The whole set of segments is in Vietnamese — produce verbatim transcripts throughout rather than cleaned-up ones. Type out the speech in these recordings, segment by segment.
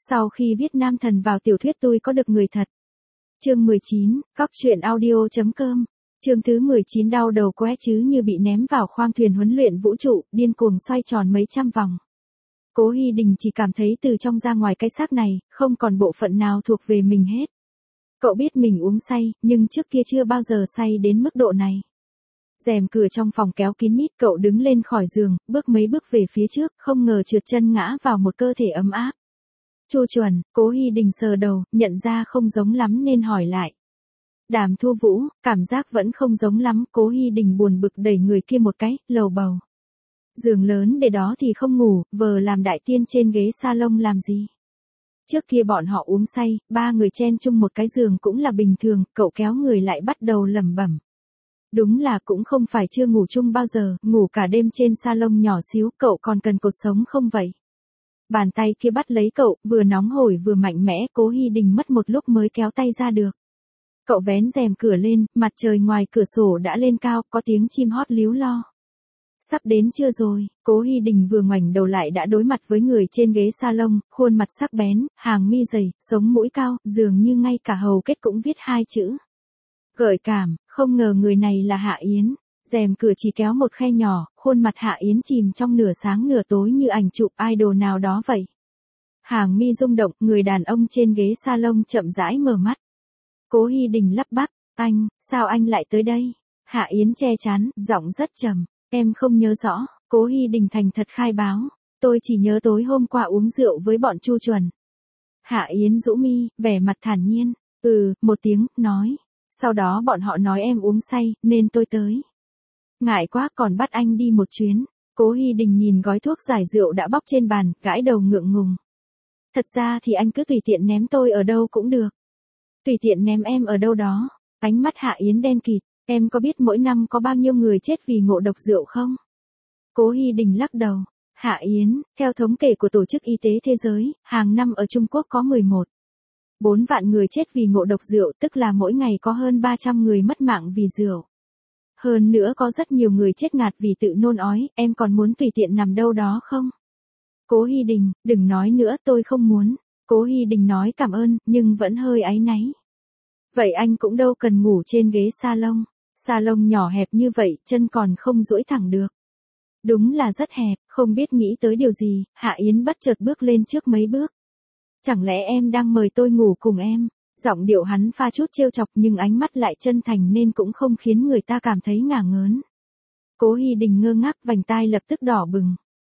Sau khi viết nam thần vào tiểu thuyết tôi có được người thật. Chương mười chín, cóc truyện audio.com. Chương thứ mười chín đau đầu quá chứ như bị ném vào khoang thuyền huấn luyện vũ trụ, điên cuồng xoay tròn mấy trăm vòng. Cố Hi Đình chỉ cảm thấy từ trong ra ngoài cái xác này, không còn bộ phận nào thuộc về mình hết. Cậu biết mình uống say, nhưng trước kia chưa bao giờ say đến mức độ này. Rèm cửa trong phòng kéo kín mít, cậu đứng lên khỏi giường, bước mấy bước về phía trước, không ngờ trượt chân ngã vào một cơ thể ấm áp. Chu Chuẩn, Cố Hi Đình sờ đầu, nhận ra không giống lắm nên hỏi lại. Đàm Thu Vũ, cảm giác vẫn không giống lắm, Cố Hi Đình buồn bực đẩy người kia một cái, lầu bầu. Giường lớn để đó thì không ngủ, vờ làm đại tiên trên ghế salon làm gì. Trước kia bọn họ uống say, ba người chen chung một cái giường cũng là bình thường, cậu kéo người lại bắt đầu lẩm bẩm. Đúng là cũng không phải chưa ngủ chung bao giờ, ngủ cả đêm trên salon nhỏ xíu, cậu còn cần cột sống không vậy? Bàn tay kia bắt lấy cậu, vừa nóng hổi vừa mạnh mẽ, Cố Hi Đình mất một lúc mới kéo tay ra được. Cậu vén rèm cửa lên, mặt trời ngoài cửa sổ đã lên cao, có tiếng chim hót líu lo. Sắp đến chưa rồi, Cố Hi Đình vừa ngoảnh đầu lại đã đối mặt với người trên ghế salon, khuôn mặt sắc bén, hàng mi dày, sống mũi cao, dường như ngay cả hầu kết cũng viết hai chữ. Gợi cảm, không ngờ người này là Hạ Yến. Rèm cửa chỉ kéo một khe nhỏ, khuôn mặt Hạ Yến chìm trong nửa sáng nửa tối như ảnh chụp idol nào đó vậy. Hàng mi rung động, người đàn ông trên ghế salon chậm rãi mở mắt. Cố Hi Đình lắp bắp, anh, sao anh lại tới đây? Hạ Yến che chắn, giọng rất trầm, em không nhớ rõ. Cố Hi Đình thành thật khai báo, tôi chỉ nhớ tối hôm qua uống rượu với bọn Chu Chuẩn. Hạ Yến rũ mi, vẻ mặt thản nhiên, ừ, một tiếng, nói. Sau đó bọn họ nói em uống say, nên tôi tới. Ngại quá còn bắt anh đi một chuyến. Cố Hi Đình nhìn gói thuốc giải rượu đã bóc trên bàn, gãi đầu ngượng ngùng. Thật ra thì anh cứ tùy tiện ném tôi ở đâu cũng được. Tùy tiện ném em ở đâu đó. Ánh mắt Hạ Yến đen kịt, em có biết mỗi năm có bao nhiêu người chết vì ngộ độc rượu không? Cố Hi Đình lắc đầu. Hạ Yến, theo thống kê của Tổ chức Y tế Thế giới, hàng năm ở Trung Quốc có mười một phẩy bốn vạn người chết vì ngộ độc rượu, tức là mỗi ngày có hơn ba trăm người mất mạng vì rượu. Hơn nữa có rất nhiều người chết ngạt vì tự nôn ói, em còn muốn tùy tiện nằm đâu đó không? Cố Hi Đình, đừng nói nữa, tôi không muốn. Cố Hi Đình nói cảm ơn, nhưng vẫn hơi áy náy. Vậy anh cũng đâu cần ngủ trên ghế salon. Salon nhỏ hẹp như vậy, chân còn không duỗi thẳng được. Đúng là rất hẹp, không biết nghĩ tới điều gì, Hạ Yến bất chợt bước lên trước mấy bước. Chẳng lẽ em đang mời tôi ngủ cùng em? Giọng điệu hắn pha chút trêu chọc nhưng ánh mắt lại chân thành nên cũng không khiến người ta cảm thấy ngả ngớn. Cố Hi Đình ngơ ngác, vành tai lập tức đỏ bừng.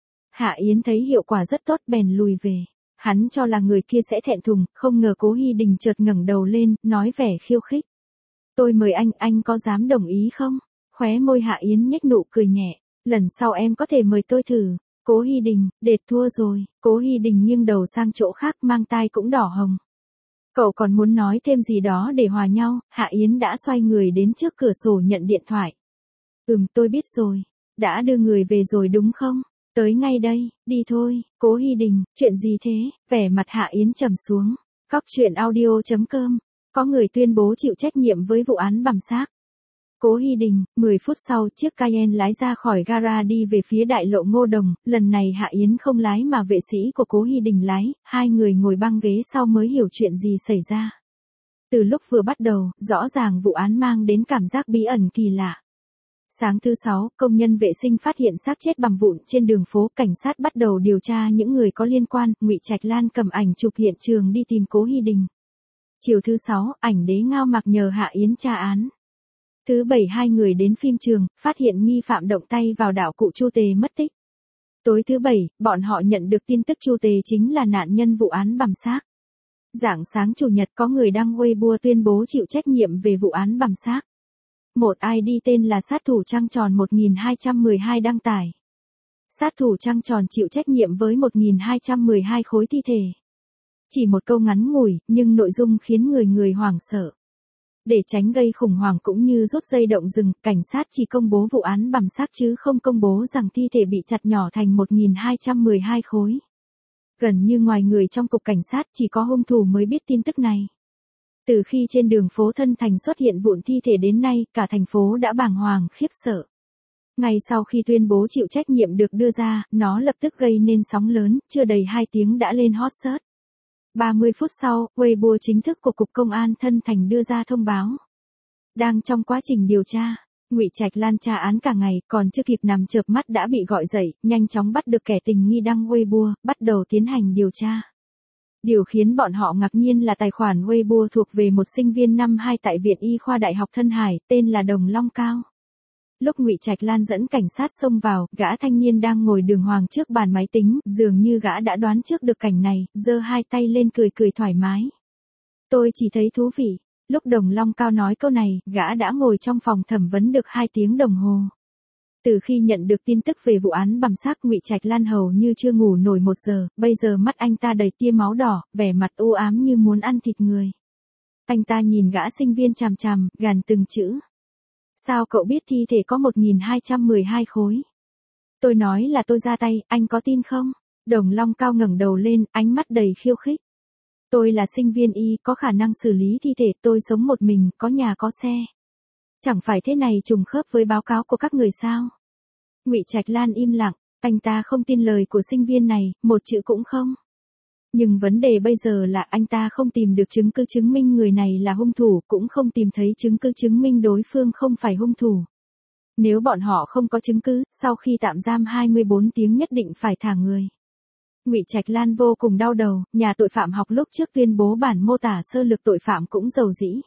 Hạ Yến thấy hiệu quả rất tốt bèn lùi về. Hắn cho là người kia sẽ thẹn thùng, không ngờ Cố Hi Đình chợt ngẩng đầu lên, nói vẻ khiêu khích. Tôi mời anh, anh có dám đồng ý không? Khóe môi Hạ Yến nhếch nụ cười nhẹ. Lần sau em có thể mời tôi thử. Cố Hi Đình, đệt thua rồi. Cố Hi Đình nghiêng đầu sang chỗ khác, mang tai cũng đỏ hồng. Cậu còn muốn nói thêm gì đó để hòa nhau, Hạ Yến đã xoay người đến trước cửa sổ nhận điện thoại. Ừm, tôi biết rồi. Đã đưa người về rồi đúng không? Tới ngay đây, đi thôi. Cố Hi Đình, chuyện gì thế? Vẻ mặt Hạ Yến trầm xuống. Cóc truyện audio.com. Có người tuyên bố chịu trách nhiệm với vụ án bằm xác. Cố Hi Đình, mười phút sau, chiếc Cayenne lái ra khỏi gara đi về phía đại lộ Ngô Đồng, lần này Hạ Yến không lái mà vệ sĩ của Cố Hi Đình lái, hai người ngồi băng ghế sau mới hiểu chuyện gì xảy ra. Từ lúc vừa bắt đầu, rõ ràng vụ án mang đến cảm giác bí ẩn kỳ lạ. Sáng thứ sáu, công nhân vệ sinh phát hiện xác chết bằm vụn trên đường phố, cảnh sát bắt đầu điều tra những người có liên quan, Ngụy Trạch Lan cầm ảnh chụp hiện trường đi tìm Cố Hi Đình. Chiều thứ sáu, ảnh đế Ngao Mặc nhờ Hạ Yến tra án. Thứ bảy hai người đến phim trường, phát hiện nghi phạm động tay vào đạo cụ Chu Tề mất tích. Tối thứ bảy, bọn họ nhận được tin tức Chu Tề chính là nạn nhân vụ án bằm xác. Rạng sáng chủ nhật có người đăng Weibo tuyên bố chịu trách nhiệm về vụ án bằm xác. Một i đê tên là sát thủ trăng tròn một nghìn hai trăm mười hai đăng tải. Sát thủ trăng tròn chịu trách nhiệm với một nghìn hai trăm mười hai khối thi thể. Chỉ một câu ngắn ngủi, nhưng nội dung khiến người người hoảng sợ. Để tránh gây khủng hoảng cũng như rút dây động rừng, cảnh sát chỉ công bố vụ án bằm xác chứ không công bố rằng thi thể bị chặt nhỏ thành một nghìn hai trăm mười hai khối. Gần như ngoài người trong cục cảnh sát chỉ có hung thủ mới biết tin tức này. Từ khi trên đường phố Thân Thành xuất hiện vụn thi thể đến nay, cả thành phố đã bàng hoàng khiếp sợ. Ngay sau khi tuyên bố chịu trách nhiệm được đưa ra, nó lập tức gây nên sóng lớn, chưa đầy hai tiếng đã lên hot search. ba mươi phút sau, Weibo chính thức của Cục Công an Thân Thành đưa ra thông báo. Đang trong quá trình điều tra, Ngụy Trạch Lan tra án cả ngày, còn chưa kịp nằm chợp mắt đã bị gọi dậy, nhanh chóng bắt được kẻ tình nghi đăng Weibo, bắt đầu tiến hành điều tra. Điều khiến bọn họ ngạc nhiên là tài khoản Weibo thuộc về một sinh viên năm hai tại Viện Y khoa Đại học Thân Hải, tên là Đồng Long Cao. Lúc Ngụy Trạch Lan dẫn cảnh sát xông vào, gã thanh niên đang ngồi đường hoàng trước bàn máy tính, dường như gã đã đoán trước được cảnh này, giơ hai tay lên cười cười thoải mái. Tôi chỉ thấy thú vị. Lúc Đồng Long Cao nói câu này, gã đã ngồi trong phòng thẩm vấn được hai tiếng đồng hồ. Từ khi nhận được tin tức về vụ án bằm xác, Ngụy Trạch Lan hầu như chưa ngủ nổi một giờ, bây giờ mắt anh ta đầy tia máu đỏ, vẻ mặt u ám như muốn ăn thịt người. Anh ta nhìn gã sinh viên chằm chằm, gằn từng chữ. Sao cậu biết thi thể có một nghìn hai trăm mười hai khối? Tôi nói là tôi ra tay, anh có tin không? Đồng Long Cao ngẩng đầu lên, ánh mắt đầy khiêu khích. Tôi là sinh viên y, có khả năng xử lý thi thể, tôi sống một mình, có nhà có xe. Chẳng phải thế này trùng khớp với báo cáo của các người sao? Ngụy Trạch Lan im lặng, anh ta không tin lời của sinh viên này, một chữ cũng không. Nhưng vấn đề bây giờ là anh ta không tìm được chứng cứ chứng minh người này là hung thủ, cũng không tìm thấy chứng cứ chứng minh đối phương không phải hung thủ. Nếu bọn họ không có chứng cứ, sau khi tạm giam hai mươi bốn tiếng nhất định phải thả người. Ngụy Trạch Lan vô cùng đau đầu, nhà tội phạm học lúc trước tuyên bố bản mô tả sơ lược tội phạm cũng dầu dĩ.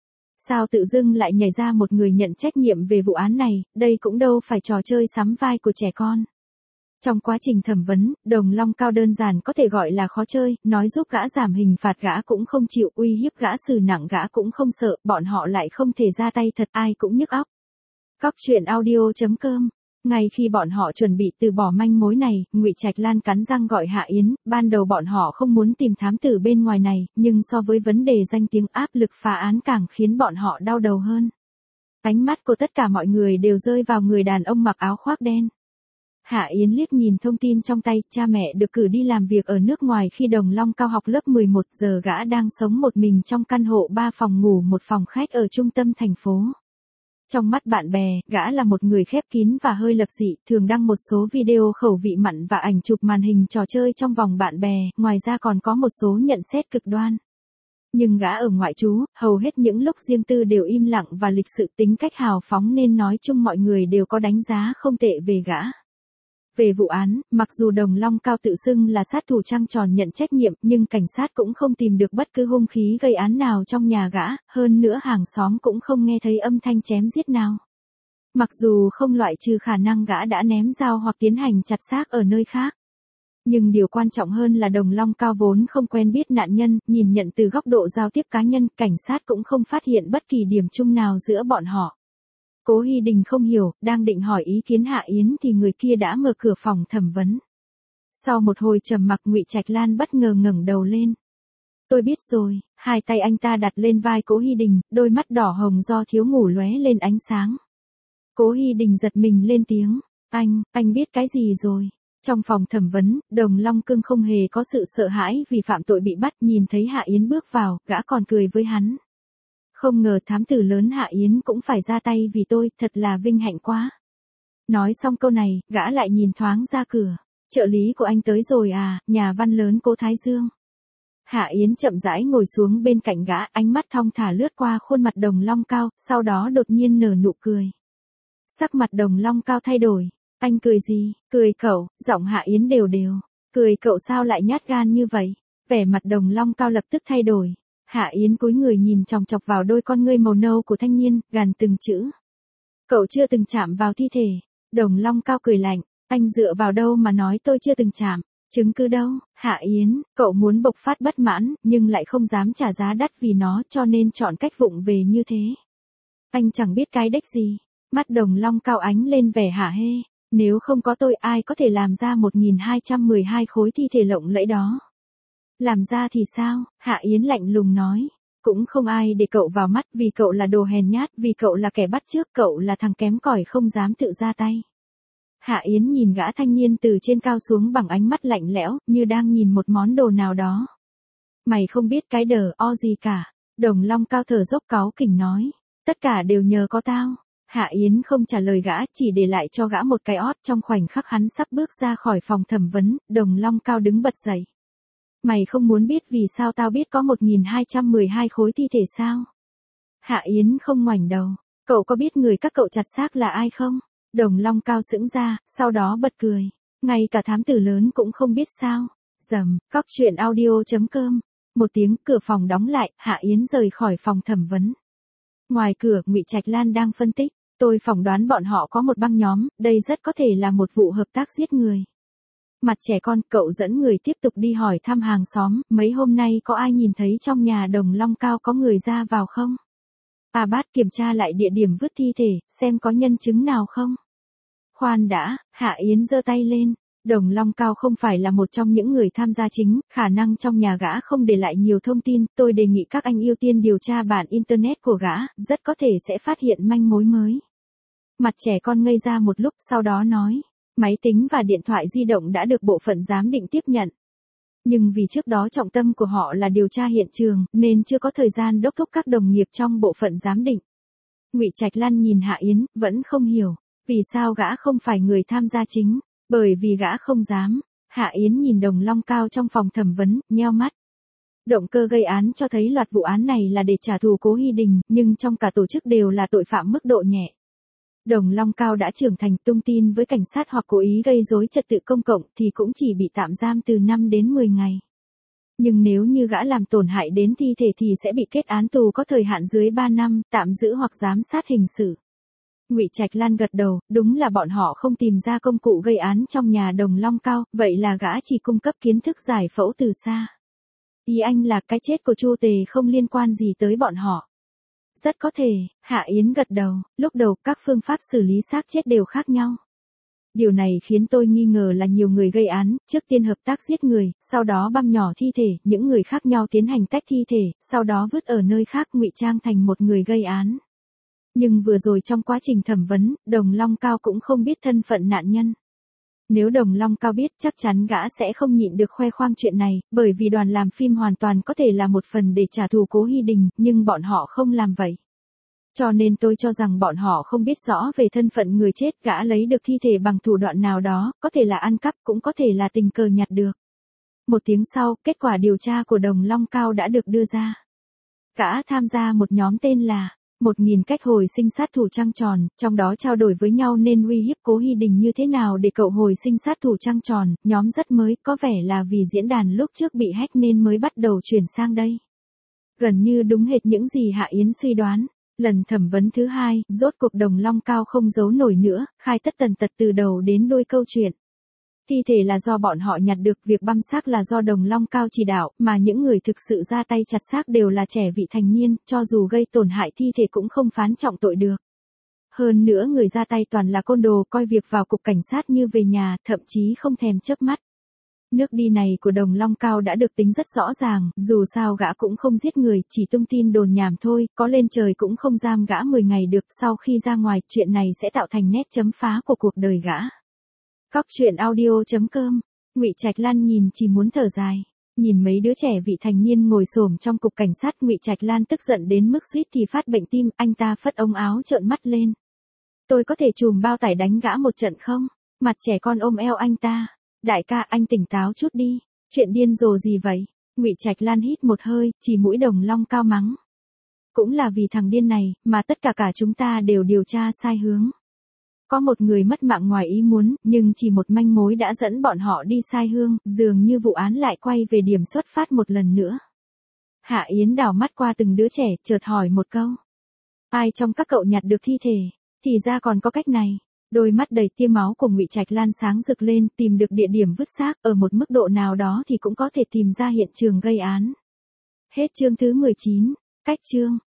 Sao tự dưng lại nhảy ra một người nhận trách nhiệm về vụ án này, đây cũng đâu phải trò chơi sắm vai của trẻ con. Trong quá trình thẩm vấn, Đồng Long Cao đơn giản có thể gọi là khó chơi, nói giúp gã giảm hình phạt gã cũng không chịu, uy hiếp gã xử nặng gã cũng không sợ, bọn họ lại không thể ra tay thật, ai cũng nhức óc. Cóc truyện audio chấm com. Ngay khi bọn họ chuẩn bị từ bỏ manh mối này, Ngụy Trạch Lan cắn răng gọi Hạ Yến, ban đầu bọn họ không muốn tìm thám tử bên ngoài này, nhưng so với vấn đề danh tiếng áp lực phá án càng khiến bọn họ đau đầu hơn. Ánh mắt của tất cả mọi người đều rơi vào người đàn ông mặc áo khoác đen. Hạ Yến liếc nhìn thông tin trong tay, cha mẹ được cử đi làm việc ở nước ngoài khi Đồng Long Cao học lớp mười một, giờ gã đang sống một mình trong căn hộ ba phòng ngủ một phòng khách ở trung tâm thành phố. Trong mắt bạn bè, gã là một người khép kín và hơi lập dị, thường đăng một số video khẩu vị mặn và ảnh chụp màn hình trò chơi trong vòng bạn bè, ngoài ra còn có một số nhận xét cực đoan. Nhưng gã ở ngoại trú, hầu hết những lúc riêng tư đều im lặng và lịch sự, tính cách hào phóng nên nói chung mọi người đều có đánh giá không tệ về gã. Về vụ án, mặc dù Đồng Long Cao tự xưng là sát thủ trăng tròn nhận trách nhiệm, nhưng cảnh sát cũng không tìm được bất cứ hung khí gây án nào trong nhà gã, hơn nữa hàng xóm cũng không nghe thấy âm thanh chém giết nào. Mặc dù không loại trừ khả năng gã đã ném dao hoặc tiến hành chặt xác ở nơi khác. Nhưng điều quan trọng hơn là Đồng Long Cao vốn không quen biết nạn nhân, nhìn nhận từ góc độ giao tiếp cá nhân, cảnh sát cũng không phát hiện bất kỳ điểm chung nào giữa bọn họ. Cố Hy Đình không hiểu, đang định hỏi ý kiến Hạ Yến thì người kia đã mở cửa phòng thẩm vấn. Sau một hồi trầm mặc, Ngụy Trạch Lan bất ngờ ngẩng đầu lên. Tôi biết rồi, hai tay anh ta đặt lên vai Cố Hy Đình, đôi mắt đỏ hồng do thiếu ngủ lóe lên ánh sáng. Cố Hy Đình giật mình lên tiếng, anh, anh biết cái gì rồi? Trong phòng thẩm vấn, Đồng Long Cương không hề có sự sợ hãi vì phạm tội bị bắt, nhìn thấy Hạ Yến bước vào, gã còn cười với hắn. Không ngờ thám tử lớn Hạ Yến cũng phải ra tay vì tôi, thật là vinh hạnh quá. Nói xong câu này, gã lại nhìn thoáng ra cửa. Trợ lý của anh tới rồi à, nhà văn lớn Cố Thái Dương. Hạ Yến chậm rãi ngồi xuống bên cạnh gã, ánh mắt thong thả lướt qua khuôn mặt Đồng Long Cao, sau đó đột nhiên nở nụ cười. Sắc mặt Đồng Long Cao thay đổi. Anh cười gì? Cười cậu, giọng Hạ Yến đều đều. Cười cậu sao lại nhát gan như vậy? Vẻ mặt Đồng Long Cao lập tức thay đổi. Hạ Yến cúi người nhìn chòng chọc vào đôi con ngươi màu nâu của thanh niên, gằn từng chữ. Cậu chưa từng chạm vào thi thể. Đồng Long Cao cười lạnh, anh dựa vào đâu mà nói tôi chưa từng chạm, chứng cứ đâu? Hạ Yến, cậu muốn bộc phát bất mãn, nhưng lại không dám trả giá đắt vì nó cho nên chọn cách vụng về như thế. Anh chẳng biết cái đếch gì. Mắt Đồng Long Cao ánh lên vẻ hả hê, nếu không có tôi ai có thể làm ra một nghìn hai trăm mười hai khối thi thể lộng lẫy đó. Làm ra thì sao? Hạ Yến lạnh lùng nói. Cũng không ai để cậu vào mắt vì cậu là đồ hèn nhát, vì cậu là kẻ bắt chước, cậu là thằng kém cỏi không dám tự ra tay. Hạ Yến nhìn gã thanh niên từ trên cao xuống bằng ánh mắt lạnh lẽo, như đang nhìn một món đồ nào đó. Mày không biết cái đờ o gì cả. Đồng Long Cao thở dốc cáu kỉnh nói. Tất cả đều nhờ có tao. Hạ Yến không trả lời gã, chỉ để lại cho gã một cái ót. Trong khoảnh khắc hắn sắp bước ra khỏi phòng thẩm vấn, Đồng Long Cao đứng bật dậy. Mày không muốn biết vì sao tao biết có một nghìn hai trăm mười hai khối thi thể sao? Hạ Yến không ngoảnh đầu. Cậu có biết người các cậu chặt xác là ai không? Đồng Long Cao sững ra, sau đó bật cười. Ngay cả thám tử lớn cũng không biết sao. Dầm, cóc truyện audio chấm com. Một tiếng cửa phòng đóng lại, Hạ Yến rời khỏi phòng thẩm vấn. Ngoài cửa, Ngụy Trạch Lan đang phân tích. Tôi phỏng đoán bọn họ có một băng nhóm, đây rất có thể là một vụ hợp tác giết người. Mặt trẻ con, cậu dẫn người tiếp tục đi hỏi thăm hàng xóm, mấy hôm nay có ai nhìn thấy trong nhà Đồng Long Cao có người ra vào không? A Bát kiểm tra lại địa điểm vứt thi thể, xem có nhân chứng nào không? Khoan đã, Hạ Yến giơ tay lên. Đồng Long Cao không phải là một trong những người tham gia chính, khả năng trong nhà gã không để lại nhiều thông tin, tôi đề nghị các anh ưu tiên điều tra bản internet của gã, rất có thể sẽ phát hiện manh mối mới. Mặt trẻ con ngây ra một lúc, sau đó nói, máy tính và điện thoại di động đã được bộ phận giám định tiếp nhận. Nhưng vì trước đó trọng tâm của họ là điều tra hiện trường, nên chưa có thời gian đốc thúc các đồng nghiệp trong bộ phận giám định. Ngụy Trạch Lan nhìn Hạ Yến, vẫn không hiểu, vì sao gã không phải người tham gia chính. Bởi vì gã không dám. Hạ Yến nhìn Đồng Long Cao trong phòng thẩm vấn, nheo mắt. Động cơ gây án cho thấy loạt vụ án này là để trả thù Cố Hy Đình, nhưng trong cả tổ chức đều là tội phạm mức độ nhẹ. Đồng Long Cao đã trưởng thành, tung tin với cảnh sát hoặc cố ý gây rối trật tự công cộng thì cũng chỉ bị tạm giam từ năm đến mười ngày. Nhưng nếu như gã làm tổn hại đến thi thể thì sẽ bị kết án tù có thời hạn dưới ba năm, tạm giữ hoặc giám sát hình sự. Ngụy Trạch Lan gật đầu, đúng là bọn họ không tìm ra công cụ gây án trong nhà Đồng Long Cao, vậy là gã chỉ cung cấp kiến thức giải phẫu từ xa. Ý anh là cái chết của Chu Tề không liên quan gì tới bọn họ. Rất có thể, Hạ Yến gật đầu, lúc đầu các phương pháp xử lý xác chết đều khác nhau. Điều này khiến tôi nghi ngờ là nhiều người gây án, trước tiên hợp tác giết người, sau đó băm nhỏ thi thể, những người khác nhau tiến hành tách thi thể, sau đó vứt ở nơi khác ngụy trang thành một người gây án. Nhưng vừa rồi trong quá trình thẩm vấn, Đồng Long Cao cũng không biết thân phận nạn nhân. Nếu Đồng Long Cao biết chắc chắn gã sẽ không nhịn được khoe khoang chuyện này, bởi vì đoàn làm phim hoàn toàn có thể là một phần để trả thù Cố Hy Đình, nhưng bọn họ không làm vậy. Cho nên tôi cho rằng bọn họ không biết rõ về thân phận người chết, gã lấy được thi thể bằng thủ đoạn nào đó, có thể là ăn cắp cũng có thể là tình cờ nhặt được. Một tiếng sau, kết quả điều tra của Đồng Long Cao đã được đưa ra. Gã tham gia một nhóm tên là một nghìn cách hồi sinh sát thủ trăng tròn, trong đó trao đổi với nhau nên uy hiếp Cố Hy Đình như thế nào để cậu hồi sinh sát thủ trăng tròn, nhóm rất mới, có vẻ là vì diễn đàn lúc trước bị hack nên mới bắt đầu chuyển sang đây. Gần như đúng hệt những gì Hạ Yến suy đoán. Lần thẩm vấn thứ hai, rốt cuộc Đồng Long Cao không giấu nổi nữa, khai tất tần tật từ đầu đến đuôi câu chuyện. Thi thể là do bọn họ nhặt được, việc băm xác là do Đồng Long Cao chỉ đạo, mà những người thực sự ra tay chặt xác đều là trẻ vị thành niên, cho dù gây tổn hại thi thể cũng không phán trọng tội được. Hơn nữa người ra tay toàn là côn đồ, coi việc vào cục cảnh sát như về nhà, thậm chí không thèm chớp mắt. Nước đi này của Đồng Long Cao đã được tính rất rõ ràng, dù sao gã cũng không giết người, chỉ tung tin đồn nhảm thôi, có lên trời cũng không giam gã mười ngày được, sau khi ra ngoài, chuyện này sẽ tạo thành nét chấm phá của cuộc đời gã. Cóc truyện audio chấm com. Ngụy Trạch Lan nhìn chỉ muốn thở dài. Nhìn mấy đứa trẻ vị thành niên ngồi xổm trong cục cảnh sát, Ngụy Trạch Lan tức giận đến mức suýt thì phát bệnh tim, anh ta phất ống áo trợn mắt lên. Tôi có thể chùm bao tải đánh gã một trận không? Mặt trẻ con ôm eo anh ta. Đại ca, anh tỉnh táo chút đi. Chuyện điên rồ gì vậy? Ngụy Trạch Lan hít một hơi, chỉ mũi Đồng Long Cao mắng. Cũng là vì thằng điên này, mà tất cả cả chúng ta đều điều tra sai hướng. Có một người mất mạng ngoài ý muốn, nhưng chỉ một manh mối đã dẫn bọn họ đi sai hướng, dường như vụ án lại quay về điểm xuất phát một lần nữa. Hạ Yến đảo mắt qua từng đứa trẻ, chợt hỏi một câu. Ai trong các cậu nhặt được thi thể? Thì ra còn có cách này. Đôi mắt đầy tia máu của Ngụy Trạch Lan sáng rực lên, tìm được địa điểm vứt xác, ở một mức độ nào đó thì cũng có thể tìm ra hiện trường gây án. Hết chương thứ mười chín, cách chương.